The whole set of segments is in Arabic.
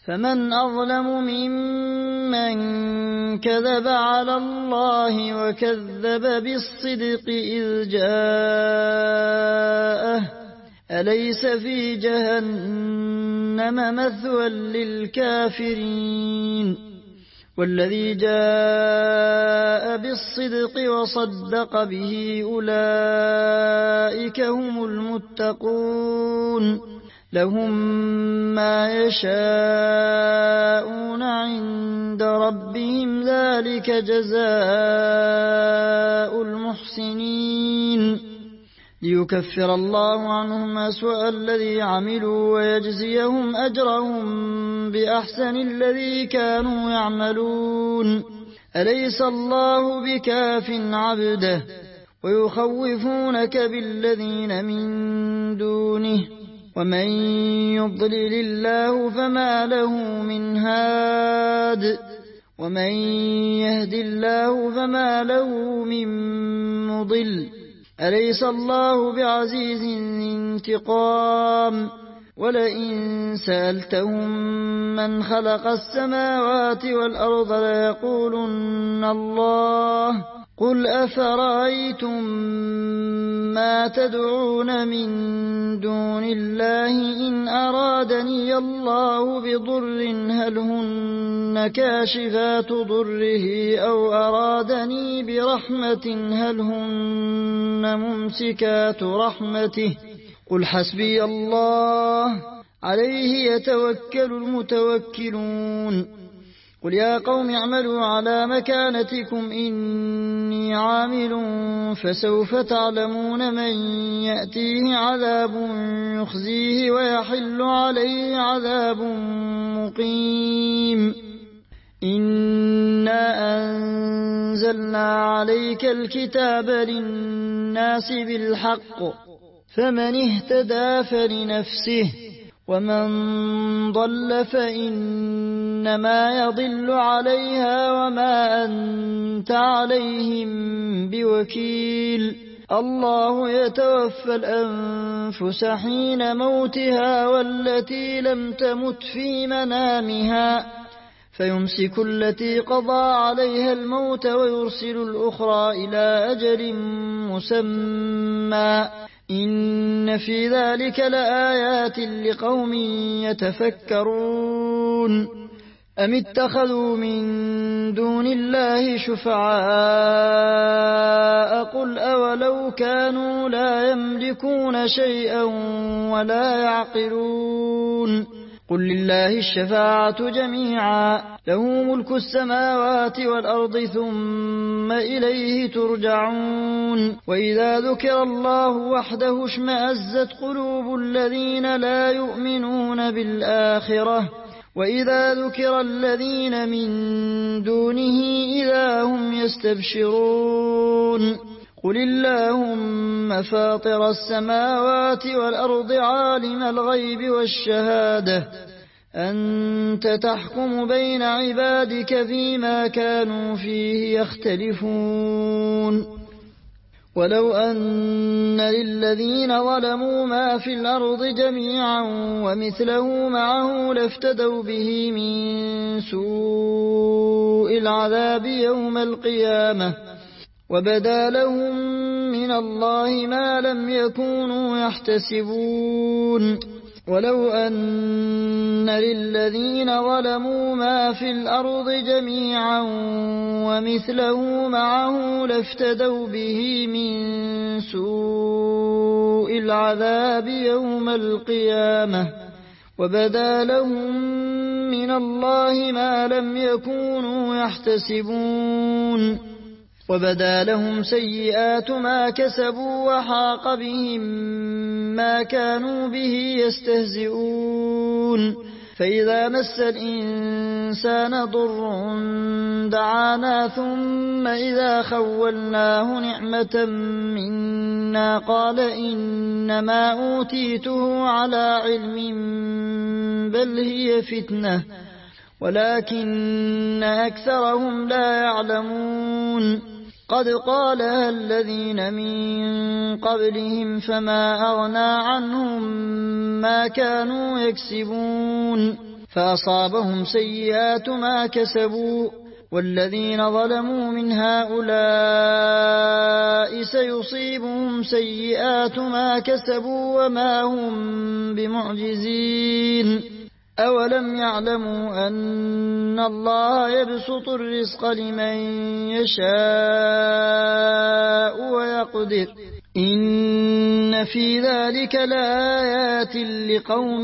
فمن أظلم ممن كذب على الله وكذب بالصدق إذ جاءه أليس في جهنم مثوى للكافرين والذي جاء بالصدق وصدق به أولئك هم المتقون لهم ما يشاءون عند ربهم ذلك جزاء المحسنين ليكفر الله عنهم أسوأ الذي عملوا ويجزيهم أجرهم بأحسن الذي كانوا يعملون أليس الله بكاف عبده ويخوفونك بالذين من دونه ومن يضلل الله فما له من هاد ومن يهد الله فما له من مضل أليس الله بعزيز انتقام ولئن سألتهم من خلق السماوات والأرض ليقولن الله قل أفرأيتم ما تدعون من دون الله إن أرادني الله بضر هل هن كاشفات ضره أو أرادني برحمة هل هن ممسكات رحمته قل حسبي الله عليه يتوكل المتوكلون قل يا قوم اعملوا على مكانتكم إني عامل فسوف تعلمون من يأتيه عذاب يخزيه ويحل عليه عذاب مقيم إنا أنزلنا عليك الكتاب للناس بالحق فمن اهتدى فلنفسه ومن ضل فإنما يضل عليها وما أنت عليهم بوكيل الله يتوفى الأنفس حين موتها والتي لم تمت في منامها فيمسك التي قضى عليها الموت ويرسل الأخرى إلى أجل مسمى إن في ذلك لآيات لقوم يتفكرون أم اتخذوا من دون الله شفعاء قل أولو كانوا لا يملكون شيئا ولا يعقلون قل لله الشفاعة جميعا له ملك السماوات والأرض ثم إليه ترجعون وإذا ذكر الله وحده اشمأزت قلوب الذين لا يؤمنون بالآخرة وإذا ذكر الذين من دونه إذا هم يستبشرون قل اللهم فاطر السماوات والأرض عالم الغيب والشهادة أنت تحكم بين عبادك فيما كانوا فيه يختلفون ولو أن للذين ظلموا ما في الأرض جميعا ومثله معه لافتدوا به من سوء العذاب يوم القيامة وبدا لهم من الله ما لم يكونوا يحتسبون ولو أن للذين ظلموا ما في الأرض جميعا ومثله معه لافتدوا به من سوء العذاب يوم القيامة وبدا لهم من الله ما لم يكونوا يحتسبون وبدا لهم سيئات ما كسبوا وحاق بهم ما كانوا به يستهزئون فإذا مس الإنسان ضر دعانا ثم إذا خولناه نعمة منا قال إنما أوتيته على علم بل هي فتنة ولكن أكثرهم لا يعلمون قد قالها الذين من قبلهم فما أغنى عنهم ما كانوا يكسبون فأصابهم سيئات ما كسبوا والذين ظلموا من هؤلاء سيصيبهم سيئات ما كسبوا وما هم بمعجزين أولم يعلموا أن الله يبسط الرزق لمن يشاء ويقدر إن في ذلك لآيات لقوم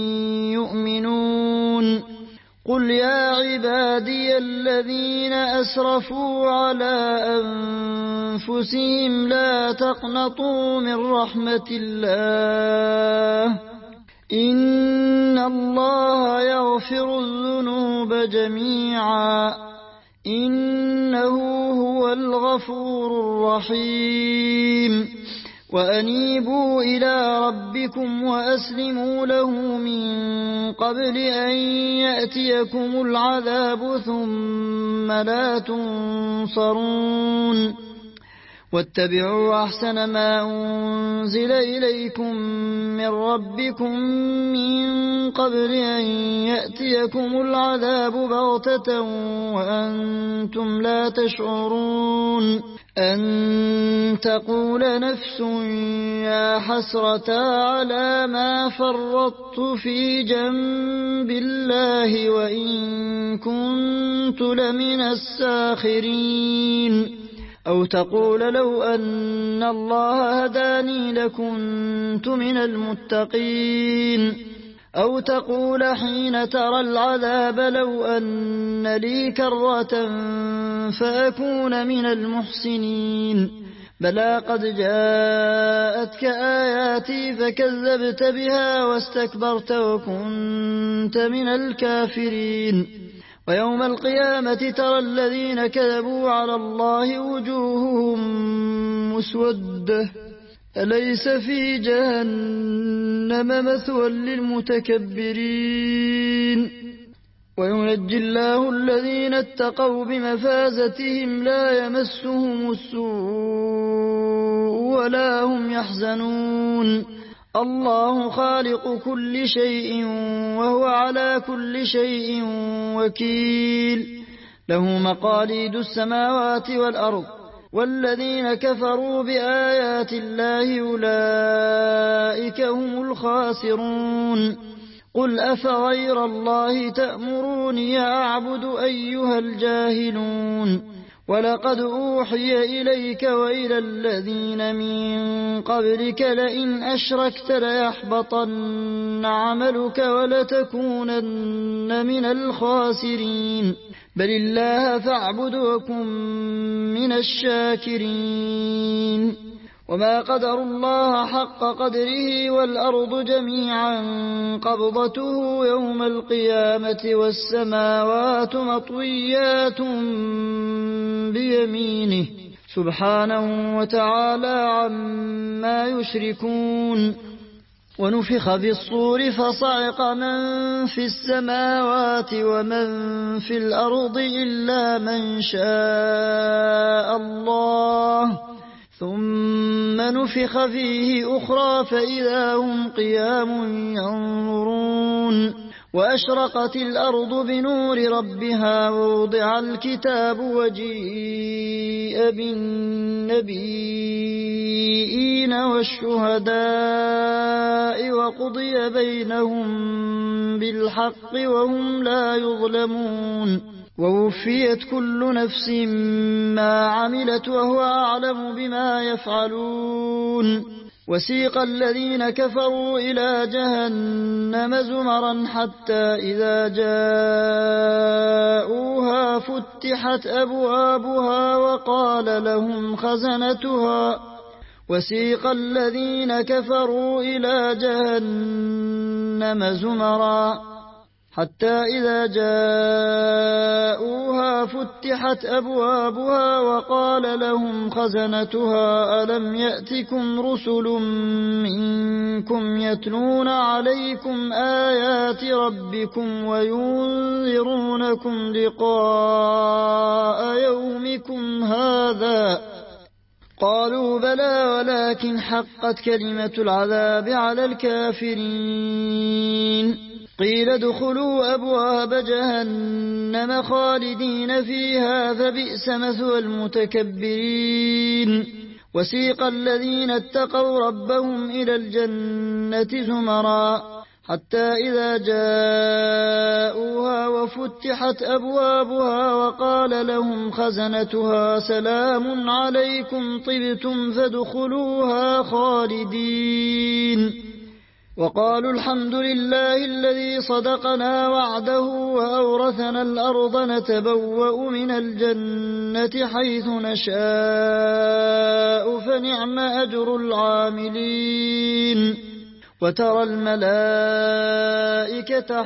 يؤمنون قل يا عبادي الذين أسرفوا على أنفسهم لا تقنطوا من رحمة الله إن الله يغفر الذنوب جميعا إنه هو الغفور الرحيم وأنيبوا إلى ربكم وأسلموا له من قبل أن يأتيكم العذاب ثم لا تنصرون واتبعوا أحسن ما أنزل إليكم من ربكم من قبل أن يأتيكم العذاب بغتة وأنتم لا تشعرون أن تقول نفس يا حسرة على ما فرطت في جنب الله وإن كنت لمن الساخرين أو تقول لو أن الله هداني لكنت من المتقين أو تقول حين ترى العذاب لو أن لي كرة فأكون من المحسنين بلى قد جاءتك آياتي فكذبت بها واستكبرت وكنت من الكافرين ويوم القيامة ترى الذين كذبوا على الله وجوههم مسودة أليس في جهنم مثوى للمتكبرين وينجي الله الذين اتقوا بمفازتهم لا يمسهم السوء ولا هم يحزنون الله خالق كل شيء وهو على كل شيء وكيل له مقاليد السماوات والأرض والذين كفروا بآيات الله أولئك هم الخاسرون قل أفغير الله تأمروني أعبد أيها الجاهلون ولقد أوحي إليك وإلى الذين من قبلك لئن أشركت ليحبطن عملك ولتكونن من الخاسرين بل الله فاعبد وكن من الشاكرين وما قدروا الله حق قدره والأرض جميعا قبضته يوم القيامة والسماوات مطويات بيمينه سبحانه وتعالى عما يشركون ونفخ في الصور فصعق من في السماوات ومن في الأرض إلا من شاء الله ثم نفخ فيه أخرى فإذا هم قيام ينظرون وأشرقت الأرض بنور ربها ووضع الكتاب وجيء بالنبيين والشهداء وقضي بينهم بالحق وهم لا يظلمون ووفيت كل نفس ما عملت وهو أعلم بما يفعلون وسيق الذين كفروا إلى جهنم زمرا حتى إذا جاءوها فتحت أبوابها وقال لهم خزنتها وسيق الذين كفروا إلى جهنم زمرا حتى إذا جاءوها فتحت أبوابها وقال لهم خزنتها ألم يأتكم رسل منكم يتلون عليكم آيات ربكم وينذرونكم لقاء يومكم هذا قالوا بلى ولكن حقت كلمة العذاب على الكافرين قيل ادخلوا أبواب جهنم خالدين فيها فبئس مثوى المتكبرين وسيق الذين اتقوا ربهم إلى الجنة زمرا حتى إذا جاءوها وفتحت أبوابها وقال لهم خزنتها سلام عليكم طبتم فادخلوها خالدين وقالوا الحمد لله الذي صدقنا وعده وأورثنا الأرض نتبوأ من الجنة حيث نشاء فنعم أجر العاملين وترى الملائكة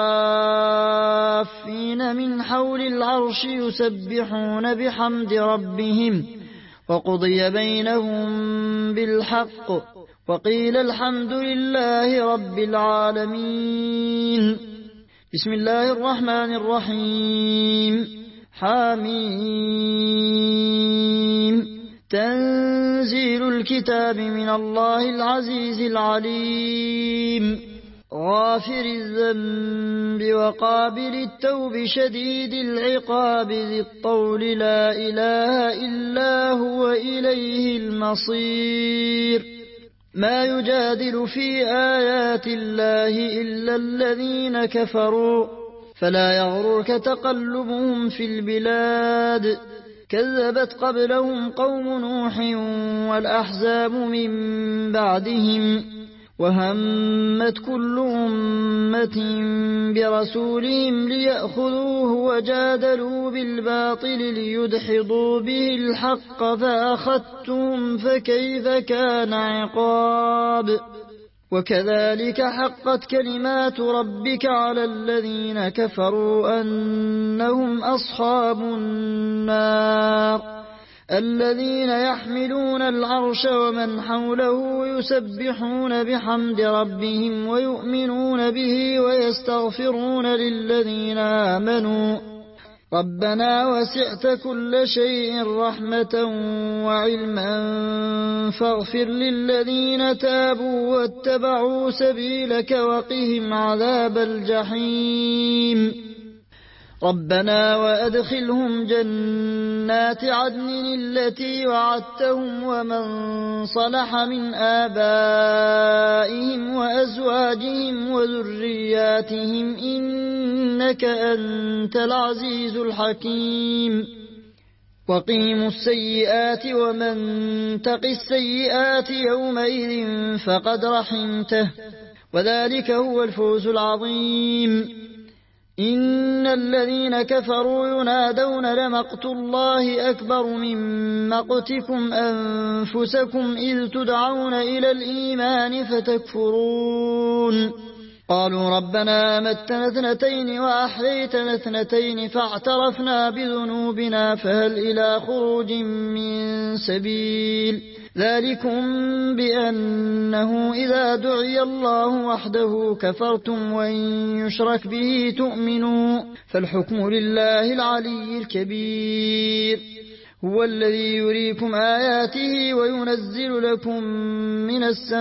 حافين من حول العرش يسبحون بحمد ربهم وقضي بينهم بالحق وقيل الحمد لله رب العالمين. بسم الله الرحمن الرحيم. حميم. تنزيل الكتاب من الله العزيز العليم غافر الذنب وقابل التوب شديد العقاب ذي الطول لا إله إلا هو إليه المصير. ما يجادل في آيات الله إلا الذين كفروا فلا يغررك تقلبهم في البلاد كذبت قبلهم قوم نوح والأحزاب من بعدهم وهمت كل أمة برسولهم ليأخذوه وجادلوا بالباطل ليدحضوا به الحق فأخذتهم فكيف كان عقاب. وكذلك حقت كلمات ربك على الذين كفروا أنهم أصحاب النار الذين يحملون العرش ومن حوله يسبحون بحمد ربهم ويؤمنون به ويستغفرون للذين آمنوا ربنا وسعت كل شيء رحمة وعلما فاغفر للذين تابوا واتبعوا سبيلك وقهم عذاب الجحيم. ربنا وأدخلهم جنات عدن التي وعدتهم ومن صلح من آبائهم وأزواجهم وذرياتهم إنك أنت العزيز الحكيم. وقيموا السيئات ومن تق السيئات يومئذ فقد رحمته وذلك هو الفوز العظيم. إن الذين كفروا ينادون لمقت الله أكبر من مقتكم أنفسكم إذ تدعون إلى الإيمان فتكفرون. قالوا ربنا أمتنا اثنتين وأحييتنا اثنتين فاعترفنا بذنوبنا فهل إلى خروج من سبيل. ذلكم بأنه إذا دعي الله وحده كفرتم وإن يشرك به تؤمنوا فالحكم لله العلي الكبير. هو الذي يريكم آياته وينزل لكم من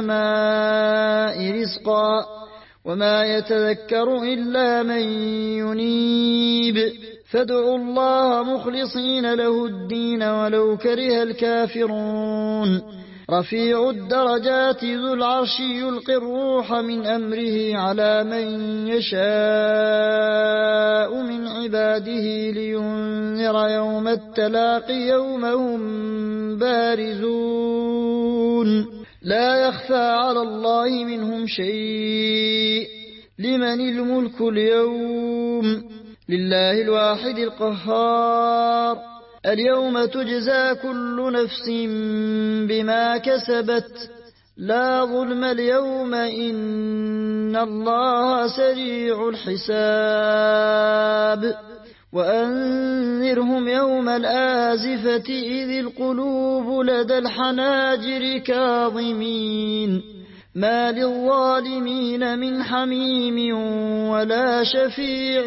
السماء رزقا وما يتذكر إلا من ينيب فادعوا الله مخلصين له الدين ولو كره الكافرون. رفيع الدرجات ذو العرش يلقي الروح من أمره على من يشاء من عباده لينذر يوم التلاق يوم هم بارزون لا يخفى على الله منهم شيء. لمن الملك اليوم؟ لله الواحد القهار. اليوم تجزى كل نفس بما كسبت لا ظلم اليوم إن الله سريع الحساب. وأنذرهم يوم الآزفة إذ القلوب لدى الحناجر كاظمين ما للظالمين من حميم ولا شفيع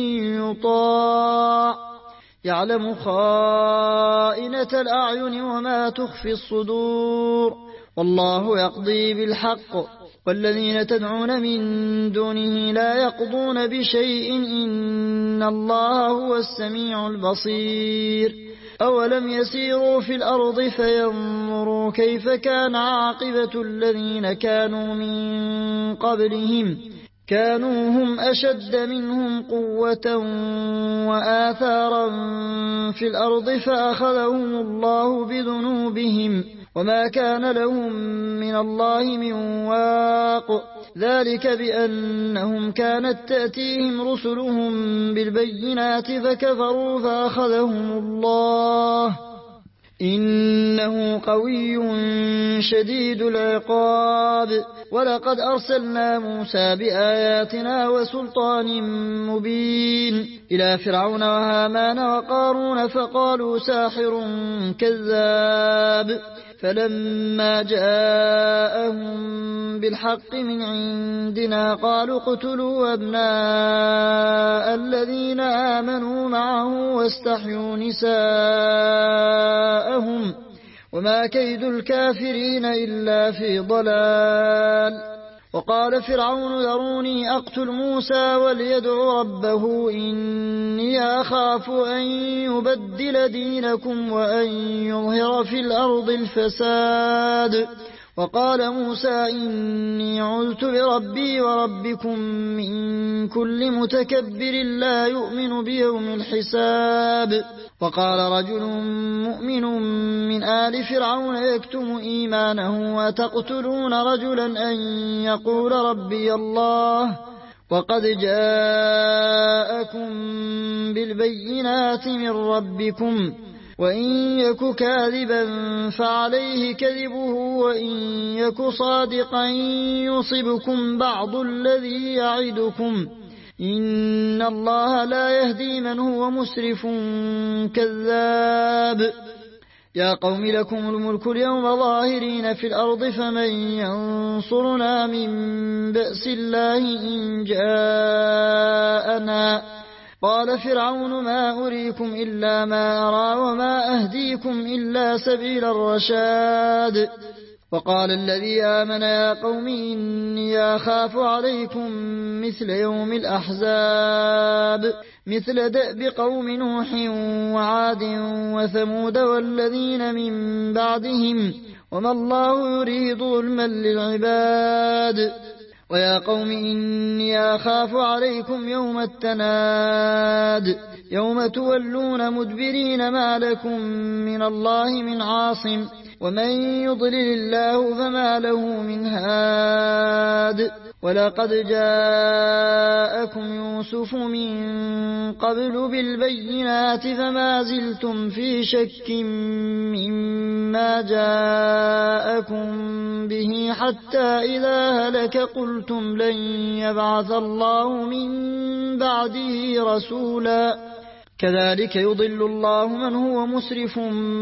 يطاع يعلم خائنة الأعين وما تخفي الصدور والله يقضي بالحق والذين تدعون من دونه لا يقضون بشيء إن الله هو السميع البصير أولم يسيروا في الأرض فينظروا كيف كان عاقبة الذين كانوا من قبلهم كانوا هم أشد منهم قوة وآثارا في الأرض فأخذهم الله بذنوبهم وما كان لهم من الله من واق ذلك بأنهم كانت تأتيهم رسلهم بالبينات فكفروا فأخذهم الله إنه قوي شديد العقاب ولقد أرسلنا موسى بآياتنا وسلطان مبين إلى فرعون وهامان وقارون فقالوا ساحر كذاب فلما جاءهم بالحق من عندنا قالوا اقتلوا أبناء الذين آمنوا معه واستحيوا نساءهم وما كيد الكافرين إلا في ضلال وقال فرعون ذروني أقتل موسى وليدع ربه إني أخاف أن يبدل دينكم وأن يظهر في الأرض الفساد وقال موسى إني عذت بربي وربكم من كل متكبر لا يؤمن بيوم الحساب وقال رجل مؤمن من آل فرعون يكتم إيمانه وتقتلون رجلا أن يقول ربي الله وقد جاءكم بالبينات من ربكم وإن يك كاذبا فعليه كذبه وإن يك صادقا يصبكم بعض الذي يعدكم إن الله لا يهدي من هو مسرف كذاب يا قوم لكم الملك اليوم ظاهرين في الأرض فمن ينصرنا من بأس الله إن جاءنا قال فرعون ما أريكم إلا ما أرى وما أهديكم إلا سبيل الرشاد وقال الذي آمن يا قوم إني أخاف عليكم مثل يوم الأحزاب مثل دأب قوم نوح وعاد وثمود والذين من بعدهم وما الله يريد ظلما للعباد ويا قوم إني أخاف عليكم يوم التناد يوم تولون مدبرين ما لكم من الله من عاصم ومن يضلل الله فما له من هاد ولقد جاءكم يوسف من قبل بالبينات فما زلتم في شك مما جاءكم به حتى إذا هلك قلتم لن يبعث الله من بعده رسولا كذلك يضل الله من هو مسرف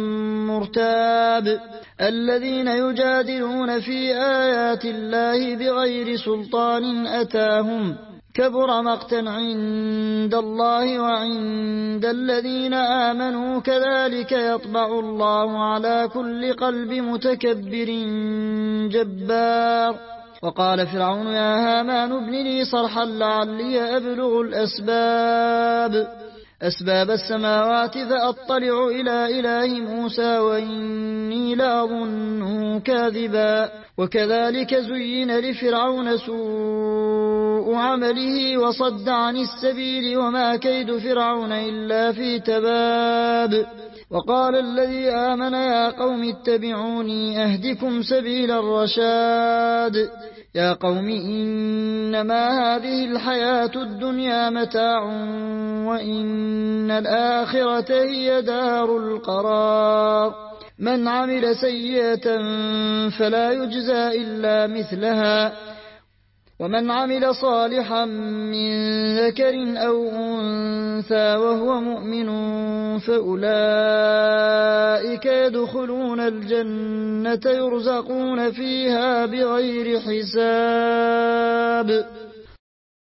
مرتاب الذين يجادلون في آيات الله بغير سلطان أتاهم كبر مقتا عند الله وعند الذين آمنوا كذلك يطبع الله على كل قلب متكبر جبار وقال فرعون يا هامان ابن لي صرحا لعلي أبلغ أسباب السماوات فأطلع إلى إله موسى وإني لأظنه كاذبا وكذلك زين لفرعون سوء عمله وصد عن السبيل وما كيد فرعون إلا في تباب وقال الذي آمن يا قوم اتبعوني أهدكم سبيل الرشاد يا قوم إنما هذه الحياة الدنيا متاع وإن الآخرة هي دار القرار من عمل سيئة فلا يجزى إلا مثلها ومن عمل صالحا من ذكر أو أنثى وهو مؤمن فأولئك يدخلون الجنة يرزقون فيها بغير حساب